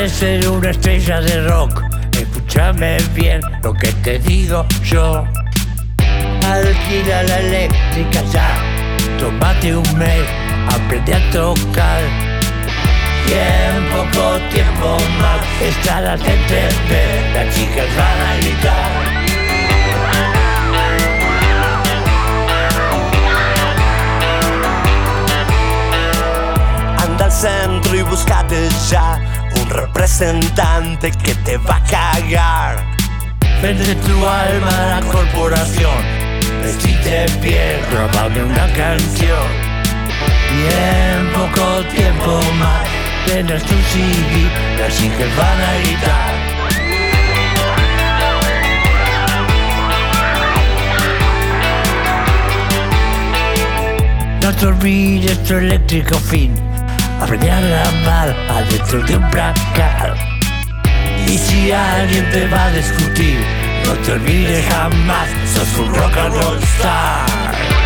¿Quieres ser una estrella de rock? Escúchame bien lo que te digo yo. Alquila la eléctrica ya, tómate un mes, aprende a tocar. Y en poco tiempo más estarás en TV, las chicas van a gritar. Anda al centro y búscate ya un representante que te va a cagar. Vende tu alma a la corporación, vestite bien, grabame una canción. Y en poco tiempo más tendrás tu CD, las chicas van a gritar. No te olvides tu eléctrico fin, aprende a grabar adentro de un placar. Y si alguien te va a discutir, no te olvides jamás, sos un rock and roll star.